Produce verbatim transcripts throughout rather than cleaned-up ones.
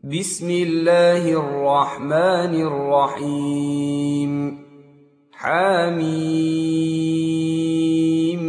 بسم الله الرحمن الرحيم حميم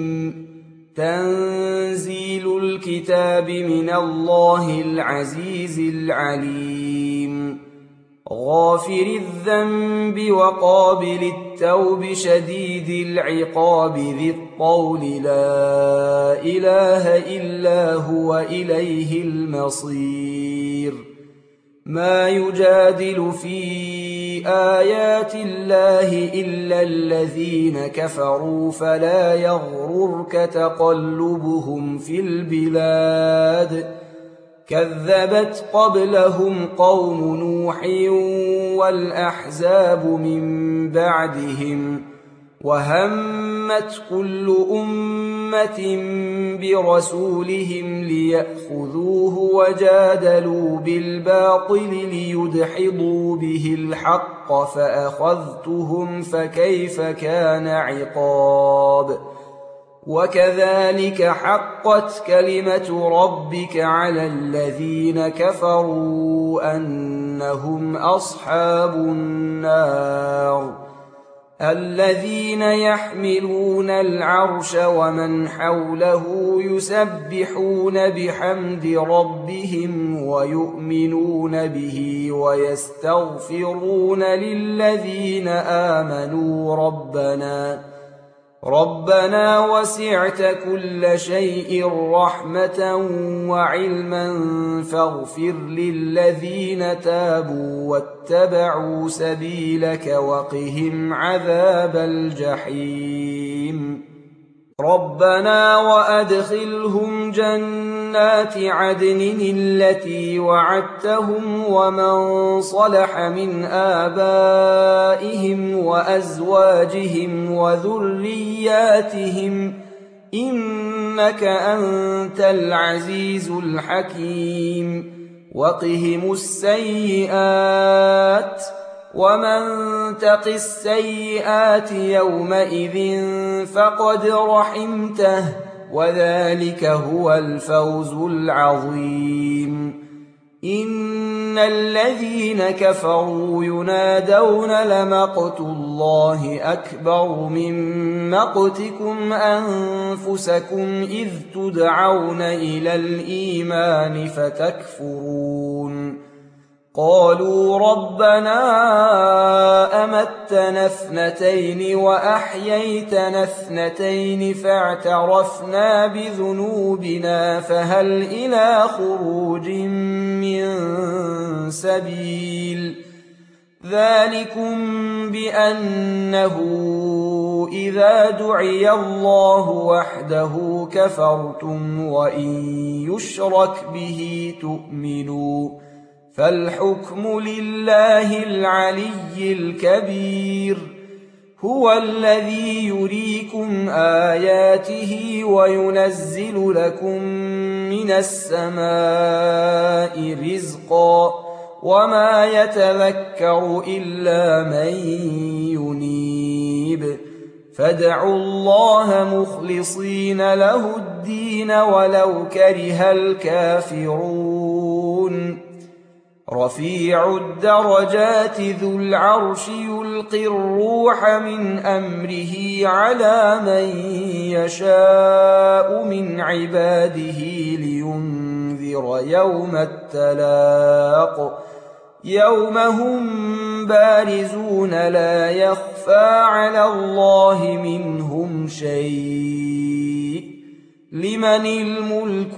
تنزيل الكتاب من الله العزيز العليم غافر الذنب وقابل التوب شديد العقاب ذي الطول لا إله إلا هو إليه المصير ما يجادل في آيات الله إلا الذين كفروا فلا يغررك تقلبهم في البلاد كذبت قبلهم قوم نوح والأحزاب من بعدهم وهمت كل أمة برسولهم ليأخذوه وجادلوا بالباطل ليدحضوا به الحق فأخذتهم فكيف كان عقاب وكذلك حقت كلمة ربك على الذين كفروا أنهم أصحاب النار الذين يحملون العرش ومن حوله يسبحون بحمد ربهم ويؤمنون به ويستغفرون للذين آمنوا ربنا ربنا وسعت كل شيء رحمة وعلما فاغفر للذين تابوا واتبعوا سبيلك وقهم عذاب الجحيم ربنا وأدخلهم جنات عدن التي وعدتهم ومن صلح من آبائهم وأزواجهم وذرياتهم إنك أنت العزيز الحكيم وقهم السيئات ومن تق السيئات يومئذ فقد رحمته وذلك هو الفوز العظيم إن الذين كفروا ينادون لمقت الله أكبر من مقتكم أنفسكم إذ تدعون إلى الإيمان فتكفرون قالوا ربنا أمتنا اثنتين وأحييتنا اثنتين فاعترفنا بذنوبنا فهل إلى خروج من سبيل ذلكم بأنه إذا دعي الله وحده كفرتم وإن يشرك به تؤمنوا فالحكم لله العلي الكبير هو الذي يريكم آياته وينزل لكم من السماء رزقا وما يتذكر إلا من ينيب فادعوا الله مخلصين له الدين ولو كره الكافرون رفيع الدرجات ذو العرش يلقي الروح من أمره على من يشاء من عباده لينذر يوم التلاق يوم هم بارزون لا يخفى على الله منهم شيء لمن الملك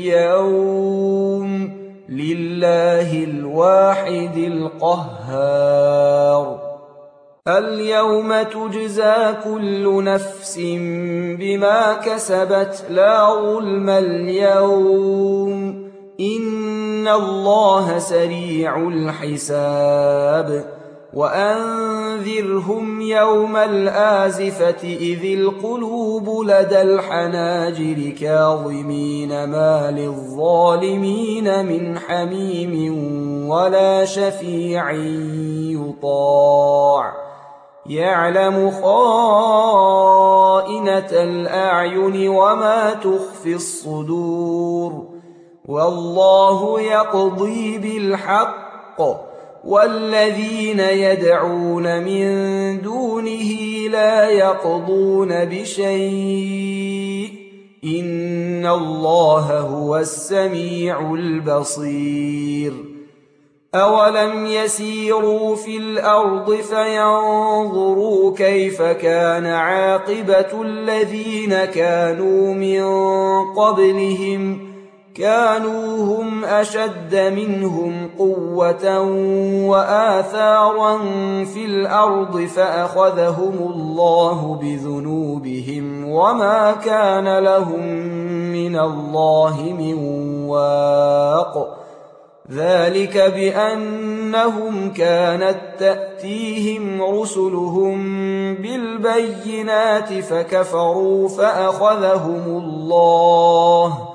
اليوم لله الواحد القهار اليوم تجزى كل نفس بما كسبت لا ظلم اليوم إن الله سريع الحساب وأنذرهم يوم الآزفة إذ القلوب لدى الحناجر كاظمين ما للظالمين من حميم ولا شفيع يطاع يعلم خائنة الأعين وما تخفي الصدور والله يقضي بالحق والذين يدعون من دونه لا يقضون بشيء إن الله هو السميع البصير أولم يسيروا في الأرض فينظروا كيف كان عاقبة الذين كانوا من قبلهم كانوا هم أشد منهم قوة وآثارا في الأرض فأخذهم الله بذنوبهم وما كان لهم من الله من واق ذلك بأنهم كانت تأتيهم رسلهم بالبينات فكفروا فأخذهم الله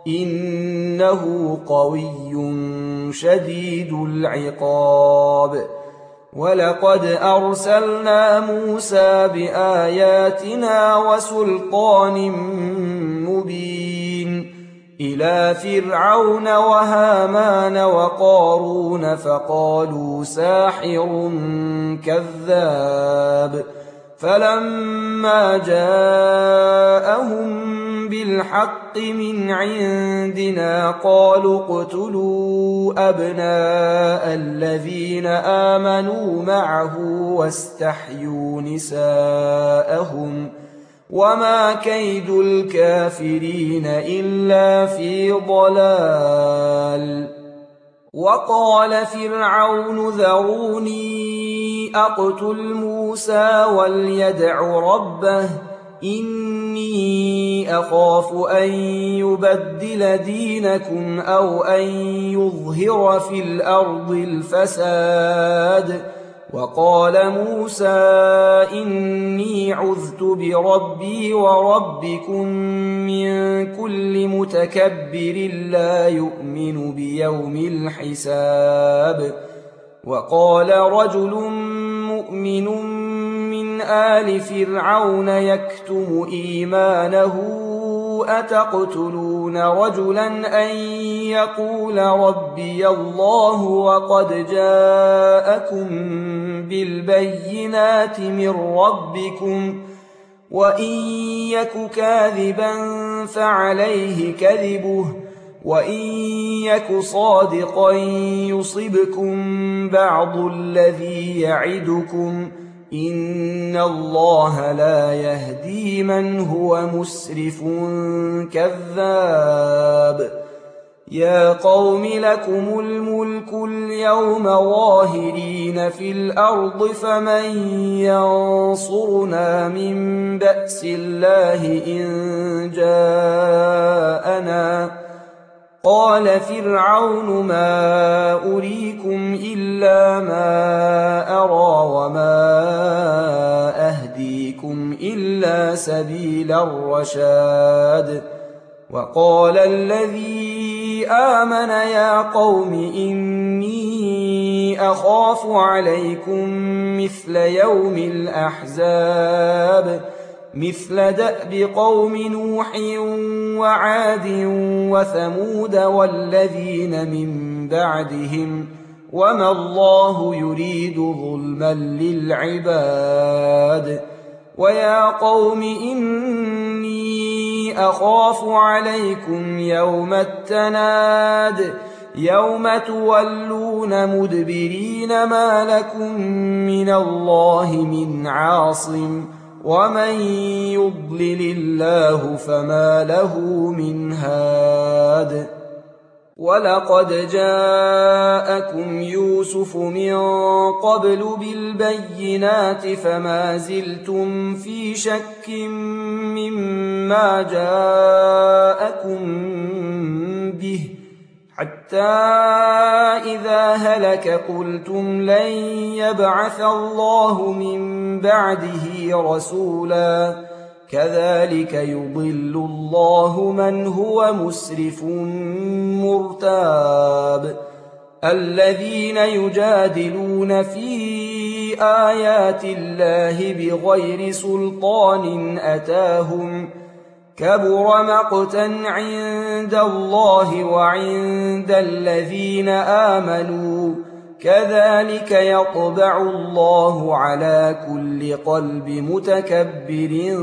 إنه قوي شديد العقاب ولقد أرسلنا موسى بآياتنا وسلطان مبين إلى فرعون وهامان وقارون فقالوا ساحر كذاب فلما جاءهم بالحق من عندنا قالوا اقتلوا أبناء الذين آمنوا معه واستحيوا نساءهم وما كيد الكافرين إلا في ضلال وقال فرعون ذروني أقتل موسى وليدع ربه إني أخاف أن يبدل دينكم أو أن يظهر في الأرض الفساد وقال موسى إني عذت بربي وربكم من كل متكبر لا يؤمن بيوم الحساب وقال رجل مؤمن من آل فرعون يكتم إيمانه أتقتلون رجلا أن يقول ربي الله وقد جاءكم بالبينات من ربكم وإن يك كاذبا فعليه كذبه وإن يك صادقا يصبكم بعض الذي يعدكم إن الله لا يهدي من هو مسرف كذاب يا قوم لكم الملك اليوم ظاهرين في الأرض فمن ينصرنا من بأس الله إن جاءنا قال فرعون ما أريكم إلا ما أرى وما أهديكم إلا سبيل الرشاد وقال الذي آمن يا قوم إني أخاف عليكم مثل يوم الأحزاب مثل دأب قوم نوح وعاد وثمود والذين من بعدهم وما الله يريد ظلما للعباد ويا قوم إني أخاف عليكم يوم التناد يوم تولون مدبرين ما لكم من الله من عاصم ومن يضلل الله فما له من هاد ولقد جاءكم يوسف من قبل بالبينات فما زلتم في شك مما جاءكم به حتى إذا هلك قلتم لن يبعث الله من بعده رسولا كذلك يضل الله من هو مسرف مرتاب الذين يجادلون في آيات الله بغير سلطان أتاهم كبر مقتا عند الله وعند الذين آمنوا كذلك يطبع الله على كل قلب متكبر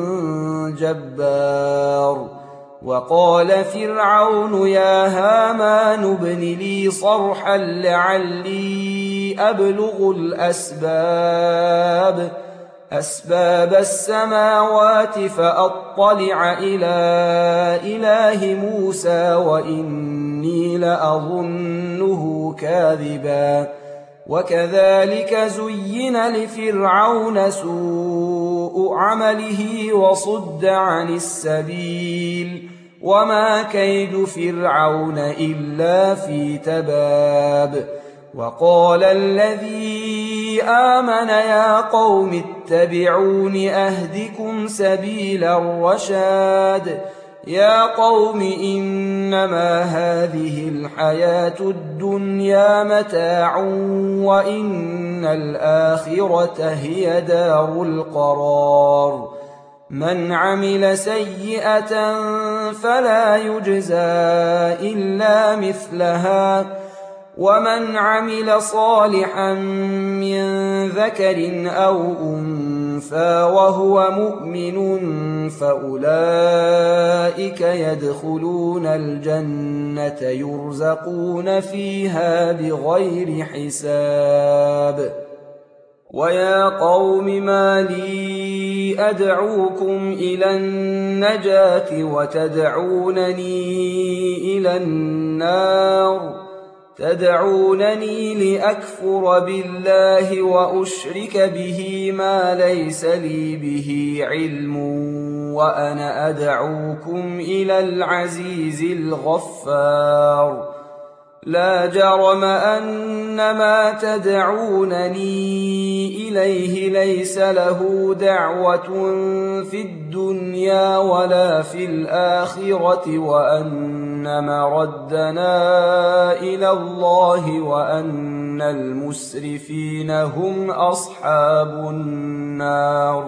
جبار وقال فرعون يا هامان ابن لي صرحا لعلي أبلغ الأسباب أسباب السماوات فأطلع إلى إله موسى وإني لأظنه كاذبا وكذلك زين لفرعون سوء عمله وصد عن السبيل وما كيد فرعون إلا في تباب وقال الذي آمن يا قوم اتبعون أهدكم سبيل الرشاد يا قوم إنما هذه الحياة الدنيا متاع وإن الآخرة هي دار القرار من عمل سيئة فلا يجزى إلا مثلها ومن عمل صالحا من ذكر أو أنثى وهو مؤمن فأولئك يدخلون الجنة يرزقون فيها بغير حساب ويا قوم ما لي أدعوكم إلى النجاة وتدعونني إلى النار تدعونني لأكفر بالله وأشرك به ما ليس لي به علم وأنا أدعوكم إلى العزيز الغفار لا جرم أن ما تدعونني إليه ليس له دعوة في الدنيا ولا في الآخرة وأن مردنا إلى الله وأن المسرفين هم أصحاب النار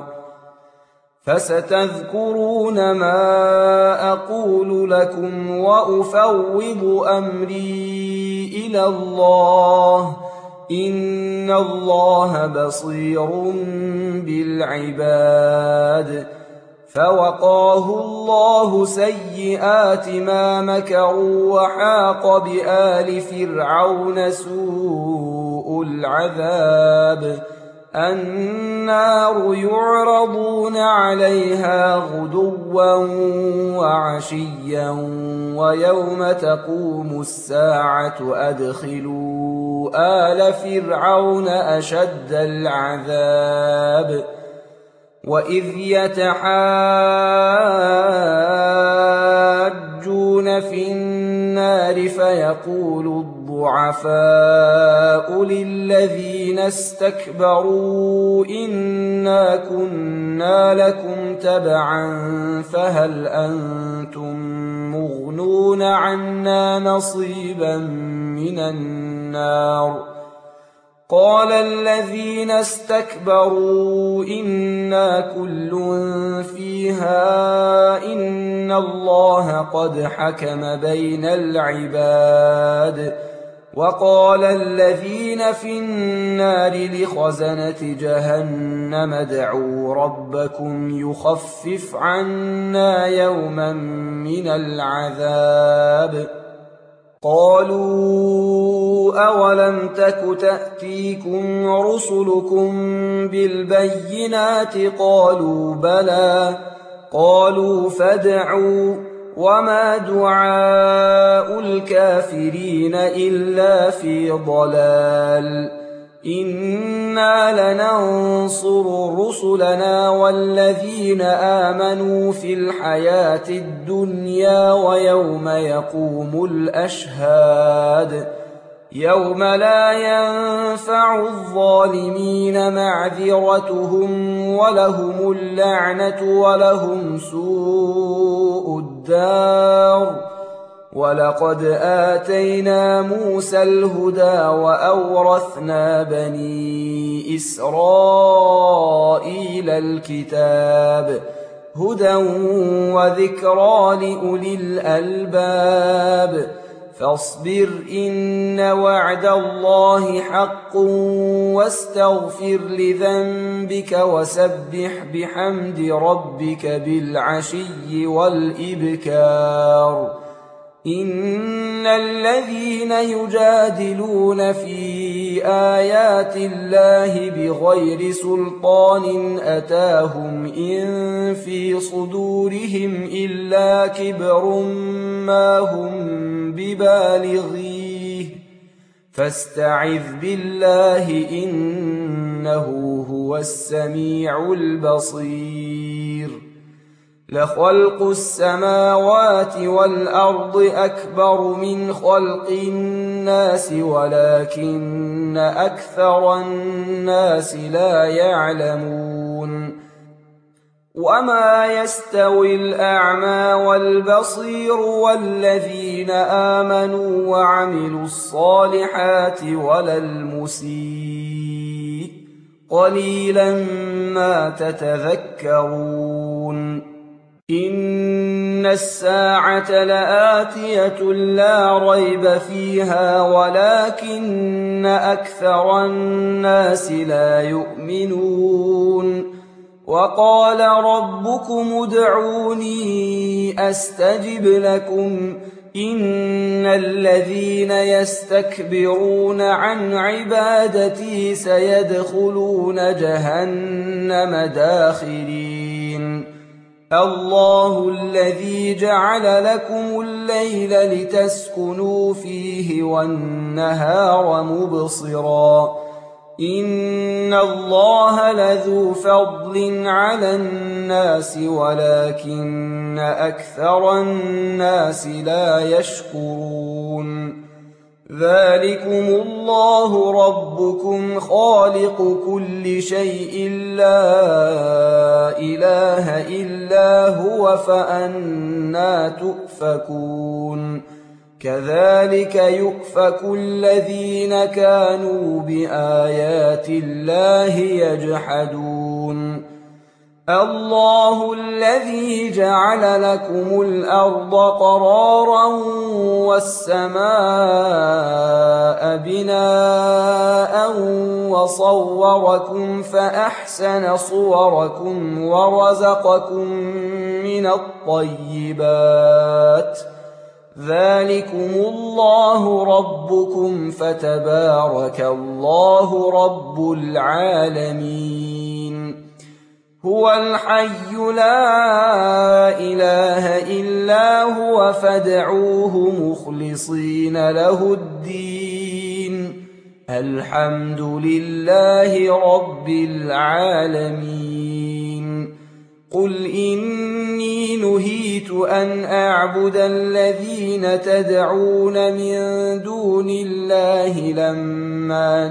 فستذكرون ما أقول لكم وأفوض أمري إلى الله إن الله بصير بالعباد فوقاه الله سيئات ما مكروا وحاق بآل فرعون سوء العذاب النار يعرضون عليها غدوا وعشيا ويوم تقوم الساعة أدخلوا آل فرعون أشد العذاب وإذ يتحاجون في النار فيقول الضعفاء للذين استكبروا إنا كنا لكم تبعا فهل أنتم مغنون عنا نصيبا من النار قال الذين استكبروا إنا كل فيها إن الله قد حكم بين العباد وقال الذين في النار لخزنة جهنم ادعوا ربكم يخفف عنا يوما من العذاب قالوا أولم تك تأتيكم رسلكم بالبينات قالوا بلى قالوا فادعوا وما دعاء الكافرين إلا في ضلال إنا لننصر رسلنا والذين آمنوا في الحياة الدنيا ويوم يقوم الأشهاد يوم لا ينفع الظالمين معذرتهم ولهم اللعنة ولهم سوء الدار ولقد آتينا موسى الهدى وأورثنا بني إسرائيل الكتاب هدى وذكرى لأولي الألباب فاصبر إن وعد الله حق واستغفر لذنبك وسبح بحمد ربك بالعشي والإبكار إن الذين يجادلون في آيات الله بغير سلطان أتاهم إن في صدورهم إلا كبر ما هم ببالغيه فاستعذ بالله إنه هو السميع البصير لخلق السماوات والأرض أكبر من خلق الناس ولكن أكثر الناس لا يعلمون وما يستوي الأعمى والبصير والذين آمنوا وعملوا الصالحات ولا المسيء قليلا ما تتذكرون إن الساعة لآتية لا ريب فيها ولكن أكثر الناس لا يؤمنون وقال ربكم ادعوني أستجب لكم إن الذين يستكبرون عن عبادتي سيدخلون جهنم داخرين الله الذي جعل لكم الليل لتسكنوا فيه والنهار مبصرا إن الله لذو فضل على الناس ولكن أكثر الناس لا يشكرون ذلكم الله ربكم خالق كل شيء لا إله إلا هو فأنى تؤفكون كذلك يؤفك الذين كانوا بآيات الله يجحدون الله الذي جعل لكم الأرض قرارا والسماء بناء وصوركم فأحسن صوركم ورزقكم من الطيبات ذلكم الله ربكم فتبارك الله رب العالمين هو الحي لا إله إلا هو فادعوه مخلصين له الدين الحمد لله رب العالمين قل إني نهيت أن أعبد الذين تدعون من دون الله لما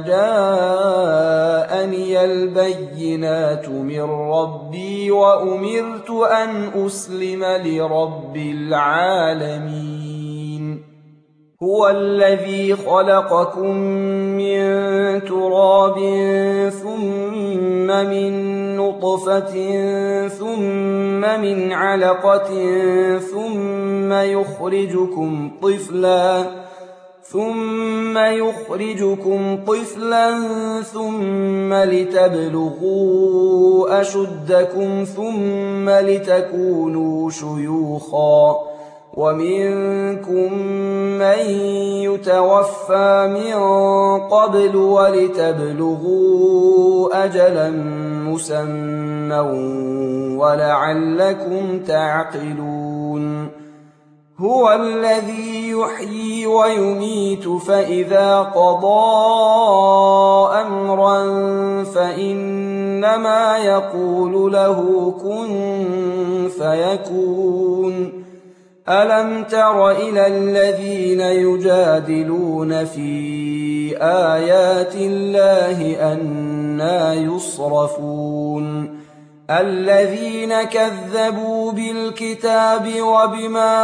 جاءني البينات من ربي وأمرت أن أسلم لرب العالمين هو الذي خلقكم من تراب ثم من نطفة ثم من علقة ثم يخرجكم طفلا ثم يخرجكم طفلا ثم لتبلغوا أشدكم ثم لتكونوا شيوخا ومنكم من يتوفى من قبل ولتبلغوا أجلا مسمى ولعلكم تعقلون هو الذي يحيي ويميت فإذا قضى أمرا فإنما يقول له كن فيكون ألم تر إلى الذين يجادلون في آيات الله أنى يصرفون الذين كذبوا بالكتاب وبما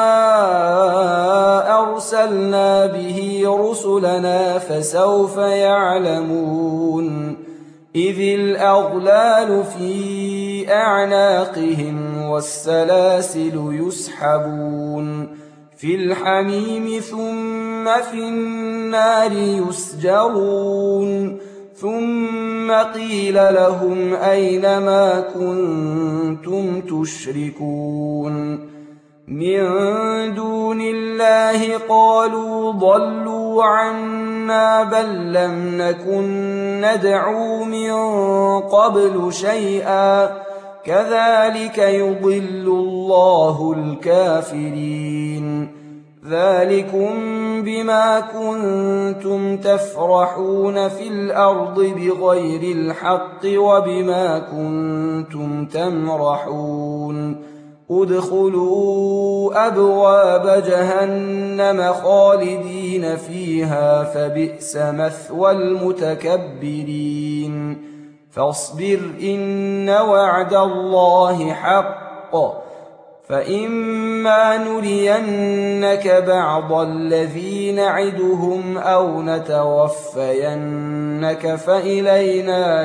أرسلنا به رسلنا فسوف يعلمون إذ الأغلال في أعناقهم والسلاسل يسحبون في الحميم ثم في النار يسجرون ثم قيل لهم أين ما كنتم تشركون من دون الله قالوا ضلوا عنا بل لم نكن ندعو من قبل شيئا كذلك يضل الله الكافرين ذلكم بما كنتم تفرحون في الأرض بغير الحق وبما كنتم تمرحون ادخلوا أبواب جهنم خالدين فيها فبئس مثوى المتكبرين فاصبر إن وعد الله حق فإما نرينك بعض الذي نعدهم أو نتوفينك فإلينا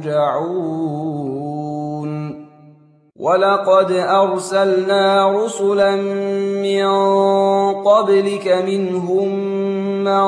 يرجعون ولقد أرسلنا رسلا من قبلك منهم من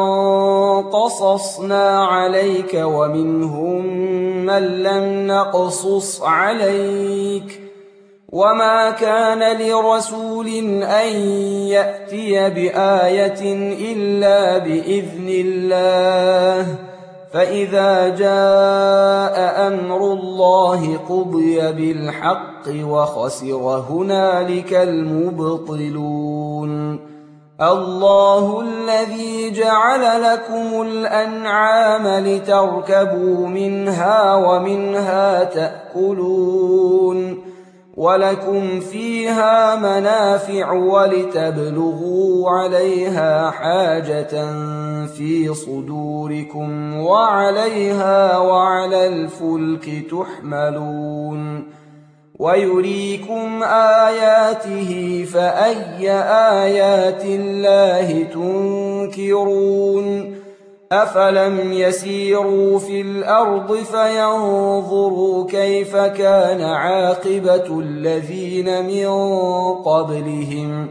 قصصنا عليك ومنهم من لم نقصص عليك وما كان لرسول أن يأتي بآية إلا بإذن الله فإذا جاء أمر الله قضي بالحق وخسر هنالك المبطلون الله الذي جعل لكم الأنعام لتركبوا منها ومنها تأكلون ولكم فيها منافع ولتبلغوا عليها حاجة في صدوركم وعليها وعلى الفلك تحملون ويريكم آياته فأي آيات الله تنكرون أفلم يسيروا في الأرض فينظروا كيف كان عاقبة الذين من قبلهم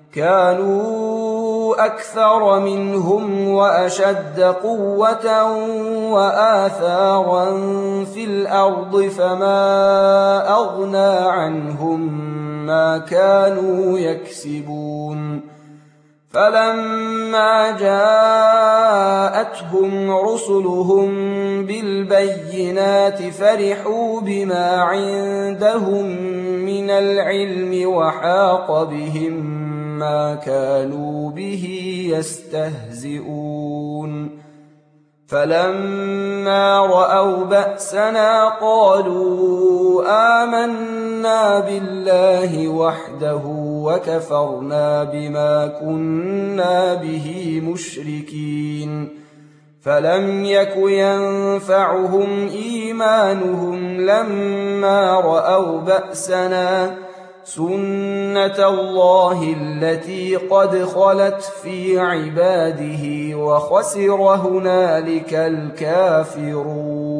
كانوا أكثر منهم وأشد قوة وآثارا في الأرض فما أغنى عنهم ما كانوا يكسبون فلما جاءتهم رسلهم بالبينات فرحوا بما عندهم من العلم وحاق بهم ما كانوا به يستهزئون فلما رأوا بأسنا قالوا آمنا بالله وحده وكفرنا بما كنا به مشركين فلم يك ينفعهم إيمانهم لما رأوا بأسنا سنة الله التي قد خلت في عباده وخسر هنالك الكافرون